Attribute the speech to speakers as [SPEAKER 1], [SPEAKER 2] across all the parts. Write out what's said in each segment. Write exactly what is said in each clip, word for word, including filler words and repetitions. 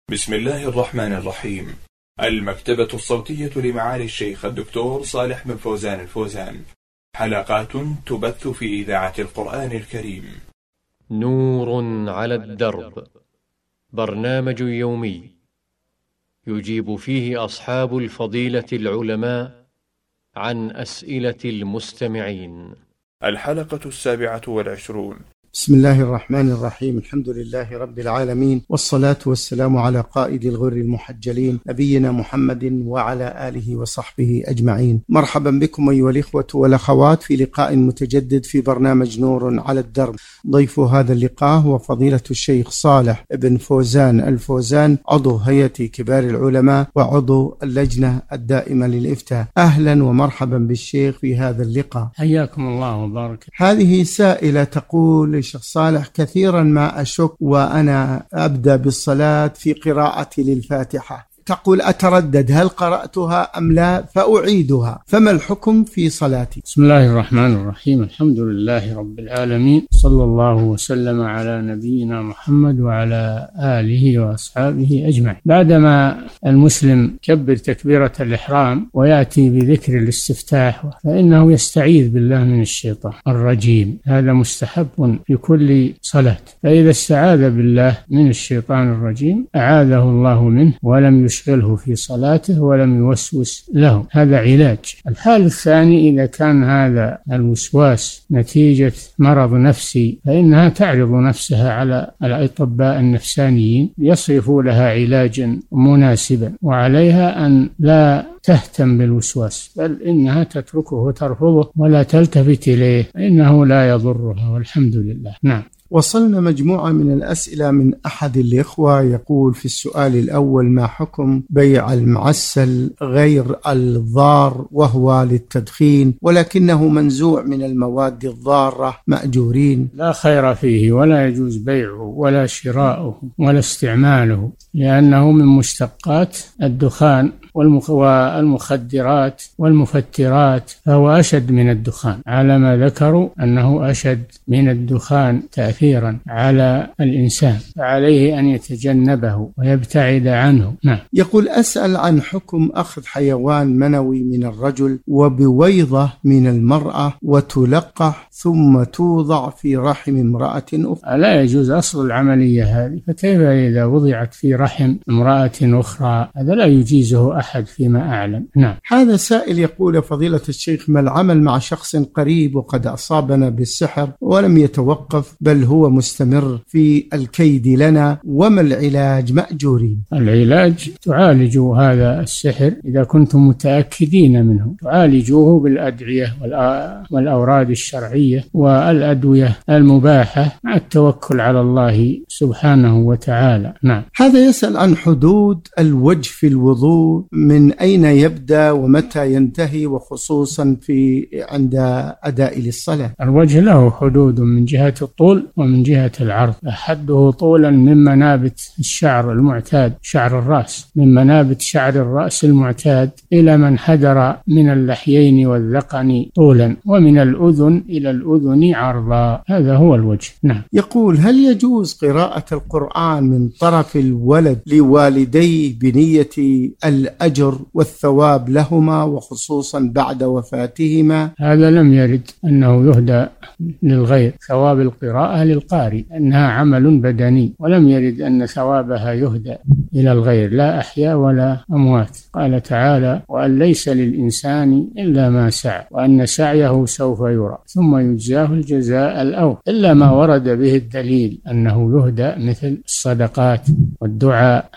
[SPEAKER 1] بسم الله الرحمن الرحيم. المكتبة الصوتية لمعالي الشيخ الدكتور صالح بن فوزان الفوزان، حلقات تبث في إذاعة القرآن الكريم.
[SPEAKER 2] نور على الدرب، برنامج يومي يجيب فيه أصحاب الفضيلة العلماء عن أسئلة المستمعين.
[SPEAKER 1] الحلقة السابعة والعشرون.
[SPEAKER 3] بسم الله الرحمن الرحيم. الحمد لله رب العالمين، والصلاة والسلام على قائد الغر المحجلين نبينا محمد وعلى آله وصحبه أجمعين. مرحبا بكم أيها الإخوة والأخوات في لقاء متجدد في برنامج نور على الدرب. ضيف هذا اللقاء هو فضيلة الشيخ صالح بن فوزان الفوزان، عضو هيئة كبار العلماء وعضو اللجنة الدائمة للإفتاء. أهلا ومرحبا بالشيخ في هذا اللقاء.
[SPEAKER 4] حياكم الله وبارك.
[SPEAKER 3] هذه سائلة تقول: شيخ صالح، كثيرا ما أشك وأنا أبدأ بالصلاة في قراءتي للفاتحة، تقول أتردد هل قرأتها أم لا فأعيدها، فما الحكم في صلاتي؟
[SPEAKER 4] بسم الله الرحمن الرحيم. الحمد لله رب العالمين، صلى الله وسلم على نبينا محمد وعلى آله وأصحابه أجمعين. بعدما المسلم كبر تكبيرة الإحرام ويأتي بذكر الاستفتاح فإنه يستعيذ بالله من الشيطان الرجيم، هذا مستحب في كل صلاة. فإذا استعاذ بالله من الشيطان الرجيم أعاذه الله منه ولم يشغله في صلاته ولم يوسوس له، هذا علاج. الحال الثاني: إذا كان هذا الوسواس نتيجة مرض نفسي فإنها تعرض نفسها على الأطباء النفسانيين يصرفوا لها علاجا مناسبا، وعليها أن لا تهتم بالوسواس، بل إنها تتركه وترفضه ولا تلتفت إليه، فإنه لا يضرها، والحمد لله. نعم.
[SPEAKER 3] وصلنا مجموعة من الأسئلة من أحد الإخوة، يقول في السؤال الأول: ما حكم بيع المعسل غير الضار وهو للتدخين ولكنه منزوع من المواد الضارة مأجورين؟
[SPEAKER 4] لا خير فيه، ولا يجوز بيعه ولا شراؤه ولا استعماله، لأنه من مشتقات الدخان والمخدرات والمفترات، فهو أشد من الدخان، على ما ذكروا أنه أشد من الدخان تأثيرا على الإنسان، فعليه أن يتجنبه ويبتعد عنه. نعم.
[SPEAKER 3] يقول: أسأل عن حكم أخذ حيوان منوي من الرجل وبويضة من المرأة وتلقح ثم توضع في رحم امرأة أخرى.
[SPEAKER 4] لا يجوز أصل العملية هذه، فكيف إذا وضعت في رحم امرأة أخرى؟ هذا لا يجيزه أحد فيما أعلم. نعم.
[SPEAKER 3] هذا سائل يقول: فضيلة الشيخ، ما العمل مع شخص قريب وقد أصابنا بالسحر ولم يتوقف بل هو مستمر في الكيد لنا، وما العلاج مأجورين؟
[SPEAKER 4] العلاج تعالجوا هذا السحر إذا كنتم متأكدين منه، تعالجوه بالأدعية والأوراد الشرعية والأدوية المباحة مع التوكل على الله سبحانه وتعالى. نعم.
[SPEAKER 3] هذا يسأل عن حدود الوجه في الوضوء، من أين يبدأ ومتى ينتهي، وخصوصا في عند أداء للصلاة.
[SPEAKER 4] الوجه له حدود من جهة الطول ومن جهة العرض، أحده طولا من منابت الشعر المعتاد، شعر الرأس، من منابت شعر الرأس المعتاد إلى من حدر من اللحيين والذقن طولا، ومن الأذن إلى الأذن عرضا، هذا هو الوجه. نعم.
[SPEAKER 3] يقول: هل يجوز قراءة القرآن من طرف الولد لوالديه بنية الأجر والثواب لهما وخصوصا بعد وفاتهما؟
[SPEAKER 4] هذا لم يرد أنه يهدى للغير، ثواب القراءة للقارئ أنها عمل بدني، ولم يرد أن ثوابها يهدى إلى الغير، لا أحياء ولا أموات. قال تعالى: وأن ليس للإنسان إلا ما سعى وأن سعيه سوف يرى ثم يجزاه الجزاء الأوفى، إلا ما ورد به الدليل أنه يهدى، مثل الصدقات والدعاء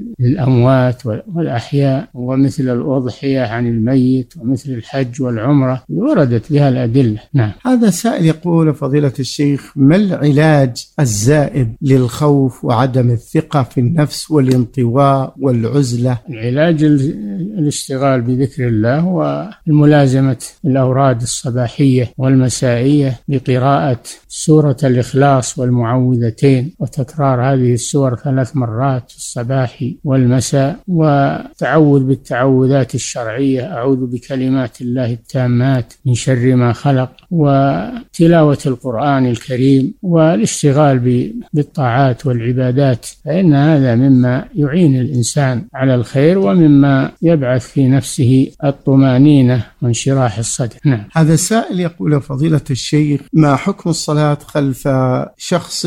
[SPEAKER 4] للأموات والأحياء، ومثل الأضحية عن الميت، ومثل الحج والعمرة وردت بها الأدلة. نعم.
[SPEAKER 3] هذا سائل يقول: فضيلة الشيخ، ما العلاج الزائد للخوف وعدم الثقة في النفس والانطواء والعزلة؟
[SPEAKER 4] العلاج الاشتغال بذكر الله والملازمة الأوراد الصباحية والمسائية بقراءة سورة الإخلاص والمعوذتين وتكرار هذه السور ثلاث مرات في الصباح والمساء، وتعوذ بالتعوذات الشرعية: أعوذ بكلمات الله التامات من شر ما خلق، وتلاوة القرآن الكريم والاشتغال بالطاعات والعبادات، فإن هذا مما يعين الإنسان على الخير ومما يبعث في نفسه الطمأنينة وانشراح الصدر. نعم.
[SPEAKER 3] هذا سائل يقول: فضيلة الشيخ، ما حكم الصلاة خلف شخص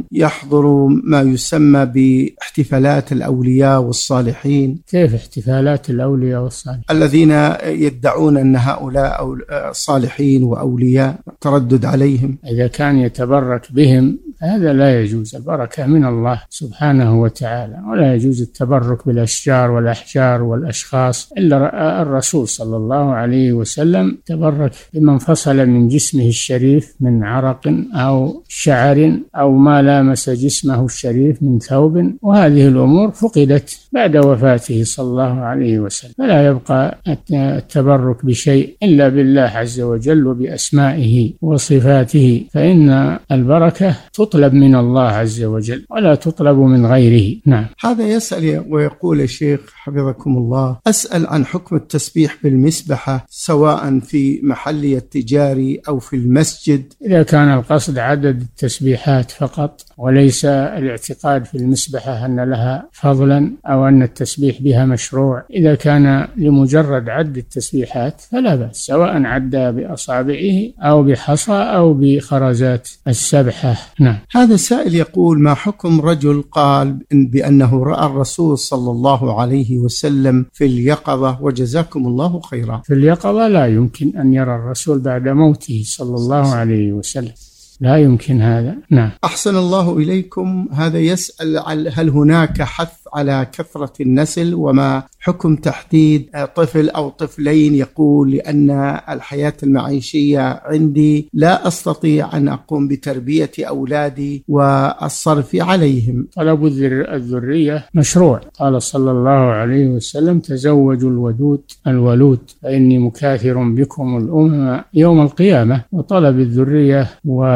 [SPEAKER 3] يحضر ما يسمى باحتفالات الأولياء والصالحين؟
[SPEAKER 4] كيف احتفالات الأولياء والصالحين؟
[SPEAKER 3] الذين يدعون أن هؤلاء أو صالحين وأولياء، تردد عليهم.
[SPEAKER 4] إذا كان يتبرك بهم هذا لا يجوز، البركة من الله سبحانه وتعالى، ولا يجوز التبرك بالأشجار والأحجار والأشخاص، إلا الرسول صلى الله عليه وسلم تبرك بمن فصل من جسمه الشريف من عرق أو شعر أو ما لامس جسمه الشريف من ثوب، وهذه الأمور فقدت بعد وفاته صلى الله عليه وسلم، فلا يبقى التبرك بشيء إلا بالله عز وجل وبأسمائه وصفاته، فإن البركة تطلب من الله عز وجل ولا تطلب من غيره. نعم.
[SPEAKER 3] هذا يسأل ويقول: الشيخ حفظكم الله، أسأل عن حكم التسبيح بالمسبحة سواء في محلي التجاري أو في المسجد.
[SPEAKER 4] إذا كان القصد عدد التسبيحات فقط وليس الاعتقاد في المسبحة أن لها فضلا أو أن التسبيح بها مشروع، إذا كان لمجرد عد التسبيحات فلا بأس، سواء عدى بأصابعه أو بحصى أو بخرزات السبحة. نعم.
[SPEAKER 3] هذا سائل يقول: ما حكم رجل قال بأنه رأى الرسول صلى الله عليه وسلم في اليقظة، وجزاكم الله خيرا؟
[SPEAKER 4] في اليقظة لا يمكن أن يرى الرسول بعد موته صلى الله عليه وسلم، لا يمكن هذا. نعم.
[SPEAKER 3] أحسن الله إليكم. هذا يسأل: هل هناك حث على كثرة النسل، وما حكم تحديد طفل أو طفلين؟ يقول: لأن الحياة المعيشية عندي لا أستطيع أن أقوم بتربية أولادي والصرف عليهم.
[SPEAKER 4] طلب الذرية مشروع، قال صلى الله عليه وسلم: تزوجوا الودود الولود فإني مكاثر بكم الأمم يوم القيامة. وطلب الذرية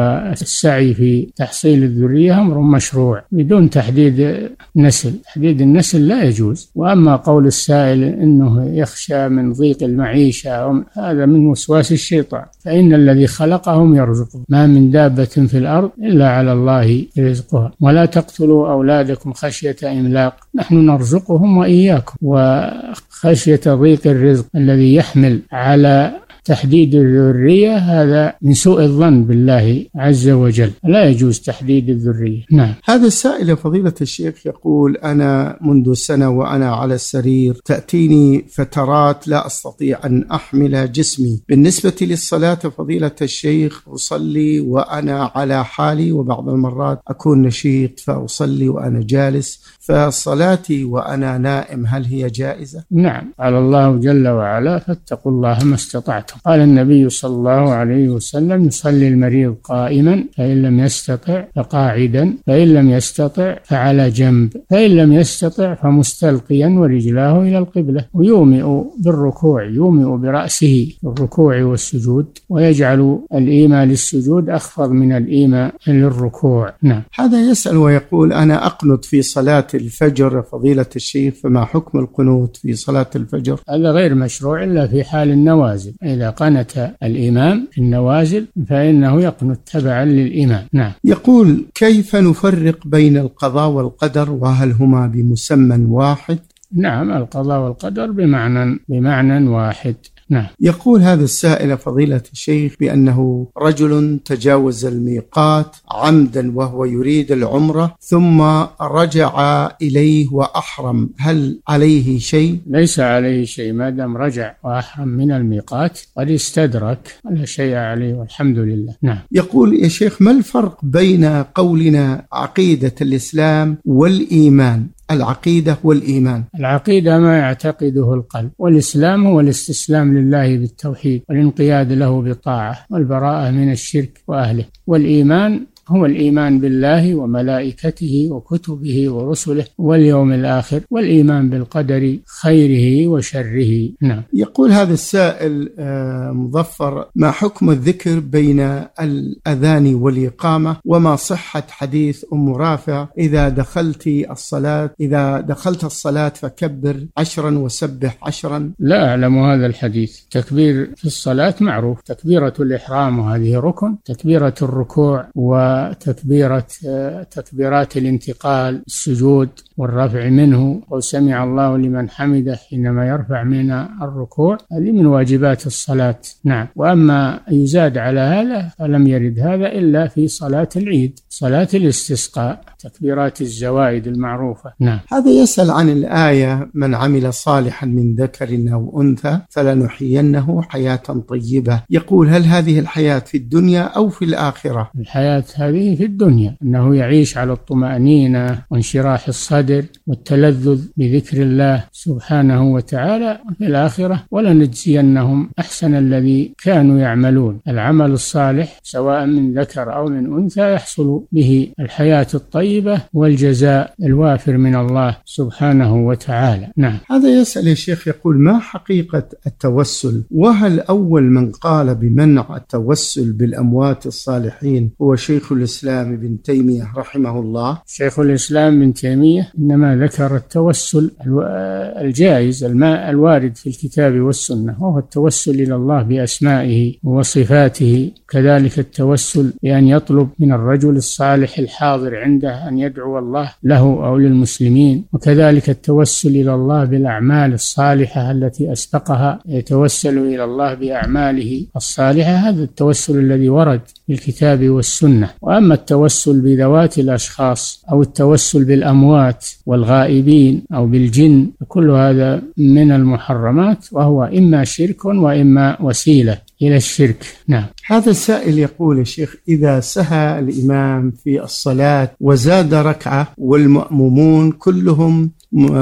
[SPEAKER 4] والسعي في تحصيل الذرية أمر مشروع بدون تحديد نسل. تحديد النسل لا يجوز. وأما قول السائل إنه يخشى من ضيق المعيشة، هذا من وسواس الشيطان، فإن الذي خلقهم يرزقهم، ما من دابة في الأرض إلا على الله رزقها، ولا تقتلوا أولادكم خشية إملاق نحن نرزقهم وإياكم. وخشية ضيق الرزق الذي يحمل على تحديد الذرية هذا من سوء الظن بالله عز وجل، لا يجوز تحديد الذرية. نعم.
[SPEAKER 3] هذا السائل فضيلة الشيخ يقول: أنا منذ سنة وأنا على السرير تأتيني فترات لا أستطيع أن أحمل جسمي. بالنسبة للصلاة فضيلة الشيخ أصلي وأنا على حالي، وبعض المرات أكون نشيط فأصلي وأنا جالس، فصلاتي وأنا نائم هل هي جائزة؟
[SPEAKER 4] نعم. قال الله جل وعلا: فاتقوا الله ما استطعتم. قال النبي صلى الله عليه وسلم: يصلي المريض قائما فإن لم يستطع فقاعدا، فإن لم يستطع فعلى جنب، فإن لم يستطع فمستلقيا ورجلاه إلى القبلة، ويومئ بالركوع، يومئ برأسه بالركوع والسجود، ويجعل الإيماء للسجود أخفض من الإيماء للركوع. نعم.
[SPEAKER 3] هذا يسأل ويقول: أنا أقنت في صلاة الفجر فضيلة الشيخ، فما حكم القنوت في صلاة الفجر؟
[SPEAKER 4] هذا غير مشروع إلا في حال النوازل. إذا قنت الإمام في النوازل فإنه يقنت تبعا للإمام. نعم.
[SPEAKER 3] يقول: كيف نفرق بين القضاء والقدر، وهل هما بمسمى واحد؟
[SPEAKER 4] نعم، القضاء والقدر بمعنى بمعنى واحد. نعم.
[SPEAKER 3] يقول هذا السائل فضيلة الشيخ بأنه رجل تجاوز الميقات عمدا وهو يريد العمرة ثم رجع إليه وأحرم، هل عليه شيء؟
[SPEAKER 4] ليس عليه شيء ما دام رجع وأحرم من الميقات، قد استدرك، لا شيء عليه والحمد لله. نعم.
[SPEAKER 3] يقول: يا شيخ، ما الفرق بين قولنا عقيدة الإسلام والإيمان؟ العقيدة والإيمان.
[SPEAKER 4] العقيدة ما يعتقده القلب، والإسلام هو الاستسلام لله بالتوحيد والانقياد له بالطاعة والبراءة من الشرك وأهله، والإيمان هو الإيمان بالله وملائكته وكتبه ورسله واليوم الآخر، والإيمان بالقدر خيره وشره. نعم.
[SPEAKER 3] يقول هذا السائل مظفر: ما حكم الذكر بين الأذان والإقامة، وما صحة حديث أم رافع إذا دخلت الصلاة إذا دخلت الصلاة فكبر عشرا وسبح عشرا؟
[SPEAKER 4] لا أعلم هذا الحديث. تكبير في الصلاة معروف، تكبيرة الإحرام وهذه ركن، تكبيرة الركوع و وتكبيرة تكبيرات الانتقال، السجود والرفع منه، وسمع الله لمن حمده حينما يرفع من الركوع، هذه من واجبات الصلاة. نعم. وأما يزاد على هذا فلم يرد هذا إلا في صلاة العيد، صلاة الاستسقاء، تكبيرات الزوائد المعروفة. نعم.
[SPEAKER 3] هذا يسأل عن الآية: من عمل صالحا من ذكر أو أنثى فلنحيينه حياة طيبة. يقول: هل هذه الحياة في الدنيا أو في الآخرة؟
[SPEAKER 4] الحياة هذه في الدنيا، أنه يعيش على الطمأنينة وانشراح الصدر والتلذذ بذكر الله سبحانه وتعالى. في الآخرة ولنجزينهم أحسن الذي كانوا يعملون. العمل الصالح سواء من ذكر أو من أنثى يحصل به الحياة الطيبة والجزاء الوافر من الله سبحانه وتعالى. نعم.
[SPEAKER 3] هذا يسأل يا شيخ، يقول: ما حقيقة التوسل؟ وهل أول من قال بمنع التوسل بالأموات الصالحين هو شيخ الإسلام ابن تيمية رحمه الله؟
[SPEAKER 4] شيخ الإسلام ابن تيمية إنما ذكر التوسل الجائز الماء الوارد في الكتاب والسنة، وهو التوسل إلى الله بأسمائه وصفاته، كذلك التوسل بأن يطلب من الرجل الصالح الحاضر عنده أن يدعو الله له أو للمسلمين، وكذلك التوسل إلى الله بالأعمال الصالحة التي أسبقها، يتوسل إلى الله بأعماله الصالحة. هذا التوسل الذي ورد في الكتاب والسنة. وأما التوسل بذوات الأشخاص أو التوسل بالأموات والغائبين أو بالجن، كل هذا من المحرمات، وهو إما شرك وإما وسيلة إلى الشرك. نعم.
[SPEAKER 3] هذا السائل يقول: يا شيخ، إذا سهى الإمام في الصلاة وزاد ركعة والمأمومون كلهم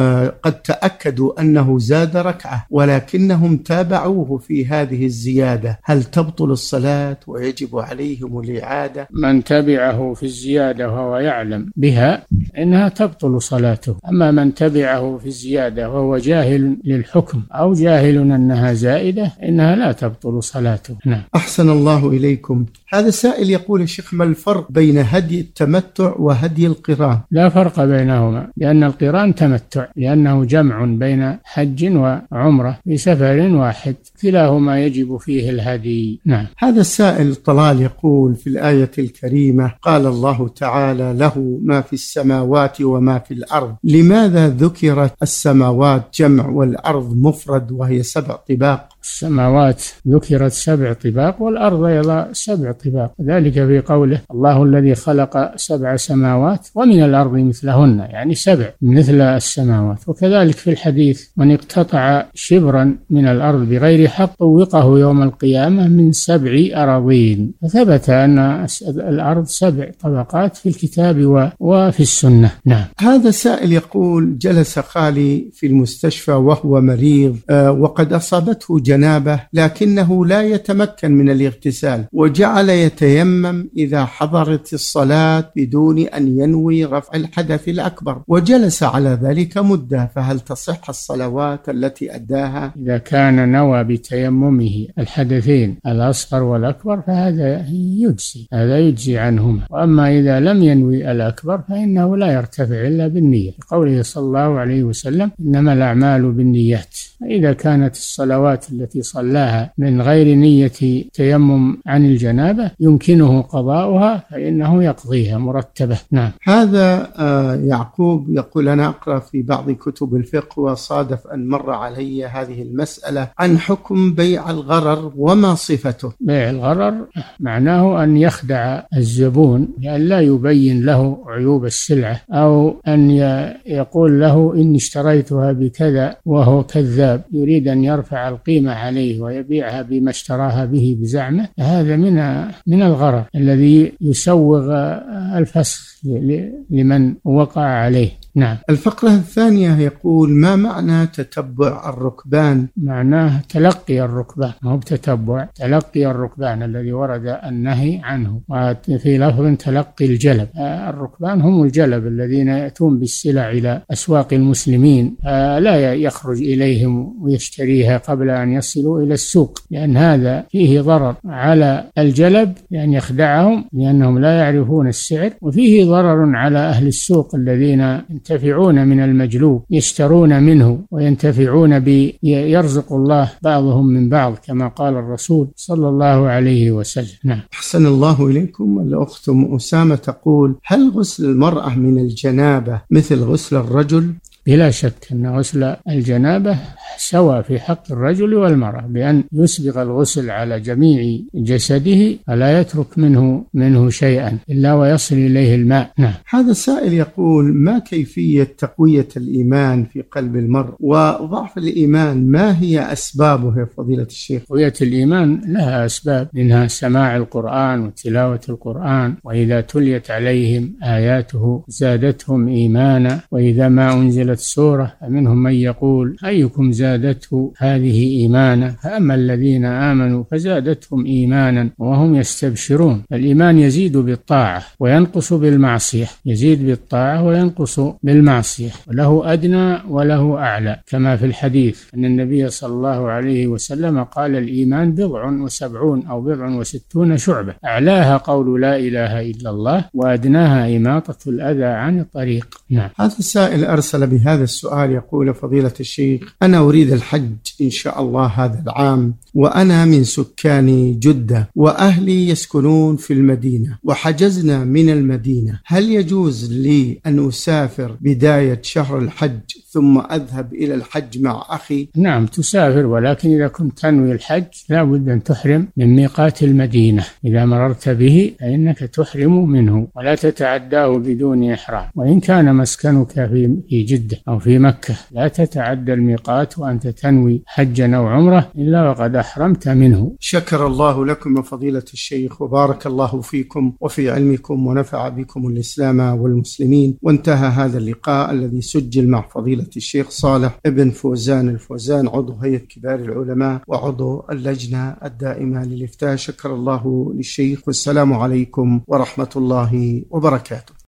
[SPEAKER 3] قد تأكدوا أنه زاد ركعة ولكنهم تابعوه في هذه الزيادة، هل تبطل الصلاة ويجب عليهم الإعادة؟
[SPEAKER 4] من تبعه في الزيادة وهو يعلم بها إنها تبطل صلاته. أما من تبعه في الزيادة وهو جاهل للحكم أو جاهل أنها زائدة إنها لا تبطل صلاته. نعم.
[SPEAKER 3] أحسن الله إليكم. هذا سائل يقول: يا شيخ، ما الفرق بين هدي التمتع وهدي القران؟
[SPEAKER 4] لا فرق بينهما، لأن القران تمتع، لأنه جمع بين حج وعمرة في سفر واحد، كلاهما يجب فيه الهدي. نعم.
[SPEAKER 3] هذا السائل طلال يقول: في الآية الكريمة قال الله تعالى: له ما في السماوات وما في الأرض، لماذا ذكرت السماوات جمع والأرض مفرد وهي سبع طباق؟
[SPEAKER 4] السماوات ذكرت سبع طباق والأرض أيضا سبع طباق، ذلك في قوله: الله الذي خلق سبع سماوات ومن الأرض مثلهن، يعني سبع مثل السماوات. وكذلك في الحديث: من اقتطع شبرا من الأرض بغير حق طوقه يوم القيامة من سبع أراضين. فثبت أن الأرض سبع طبقات في الكتاب وفي السنة. نعم.
[SPEAKER 3] هذا سائل يقول: جلس خالي في المستشفى وهو مريض وقد أصابته جنابه لكنه لا يتمكن من الاغتسال، وجعل يتيمم إذا حضرت الصلاة بدون أن ينوي رفع الحدث الأكبر، وجلس على ذلك مدة، فهل تصح الصلوات التي أداها؟
[SPEAKER 4] إذا كان نوى بتيممه الحدثين الأصغر والأكبر فهذا يجزي، هذا يجزي عنهما. وأما إذا لم ينوي الأكبر فإنه لا يرتفع إلا بالنية، قوله صلى الله عليه وسلم: إنما الأعمال بالنيات. إذا كانت الصلوات التي صلاها من غير نية تيمم عن الجنابة يمكنه قضاؤها فإنه يقضيها مرتبة. نعم.
[SPEAKER 3] هذا يعقوب يقول: أنا أقرأ في بعض كتب الفقه وصادف أن مر علي هذه المسألة عن حكم بيع الغرر وما صفته.
[SPEAKER 4] بيع الغرر معناه أن يخدع الزبون، لأن لا يبين له عيوب السلعة، أو أن يقول له إني اشتريتها بكذا وهو كذاب، يريد أن يرفع القيمة عليه ويبيعها بما اشتراها به بزعمه. هذا من من الغرر الذي يسوغ الفسخ لمن وقع عليه. نعم.
[SPEAKER 3] الفقرة الثانية يقول: ما معنى تتبع الركبان؟
[SPEAKER 4] معناه تلقي الركبان، ما هو بتتبع، تلقي الركبان الذي ورد النهي عنه، وفي لفظ تلقي الجلب. الركبان هم الجلب الذين يأتون بالسلع إلى أسواق المسلمين، لا يخرج إليهم ويشتريها قبل أن يصلوا إلى السوق، لأن هذا فيه ضرر على الجلب لأن يخدعهم لأنهم لا يعرفون السعر، وفيه ضرر على أهل السوق الذين ينتفعون من المجلوب، يشترون منه وينتفعون ب يرزق الله بعضهم من بعض كما قال الرسول صلى الله عليه وسلم. نعم.
[SPEAKER 3] أحسن الله إليكم. الأخت أم أسامة تقول: هل غسل المرأة من الجنابة مثل غسل الرجل؟
[SPEAKER 4] بلا شك أن غسل الجنابة سواء في حق الرجل والمرأة، بأن يسبغ الغسل على جميع جسده ولا يترك منه منه شيئا إلا ويصل إليه الماء. نعم.
[SPEAKER 3] هذا السائل يقول: ما كيفية تقوية الإيمان في قلب المرء، وضعف الإيمان ما هي أسبابه يا فضيلة الشيخ؟
[SPEAKER 4] تقوية الإيمان لها أسباب، منها سماع القرآن وتلاوة القرآن، وإذا تليت عليهم آياته زادتهم إيمانا، وإذا ما أنزلت سورة فمنهم من يقول أيكم زادته هذه إيمانا، فأما الذين آمنوا فزادتهم إيمانا وهم يستبشرون. الإيمان يزيد بالطاعة وينقص بالمعصية، يزيد بالطاعة وينقص بالمعصية، وله أدنى وله أعلى، كما في الحديث أن النبي صلى الله عليه وسلم قال: الإيمان بضع وسبعون أو بضع وستون شعبة، أعلاها قول لا إله إلا الله، وأدناها إماطة الأذى عن الطريق. نعم.
[SPEAKER 3] هذا السائل أرسل بهذا السؤال يقول: فضيلة الشيخ، أنا أريد الحج إن شاء الله هذا العام، وأنا من سكان جدة وأهلي يسكنون في المدينة، وحجزنا من المدينة، هل يجوز لي أن أسافر بداية شهر الحج ثم أذهب إلى الحج مع أخي؟
[SPEAKER 4] نعم تسافر، ولكن إذا كنت تنوي الحج لا بد أن تحرم من ميقات المدينة، إذا مررت به فإنك تحرم منه ولا تتعداه بدون إحرام، وإن كان مسكنك في جدة أو في مكة لا تتعدى الميقات وأنت تنوي حجا أو عمرة إلا وقد أحرمت منه.
[SPEAKER 3] شكر الله لكم فضيلة الشيخ، وبارك الله فيكم وفي علمكم، ونفع بكم الإسلام والمسلمين. وانتهى هذا اللقاء الذي سجل مع فضيلة الشيخ صالح ابن فوزان الفوزان، عضو هيئة كبار العلماء وعضو اللجنة الدائمة للإفتاء. شكر الله للشيخ، والسلام عليكم ورحمة الله وبركاته.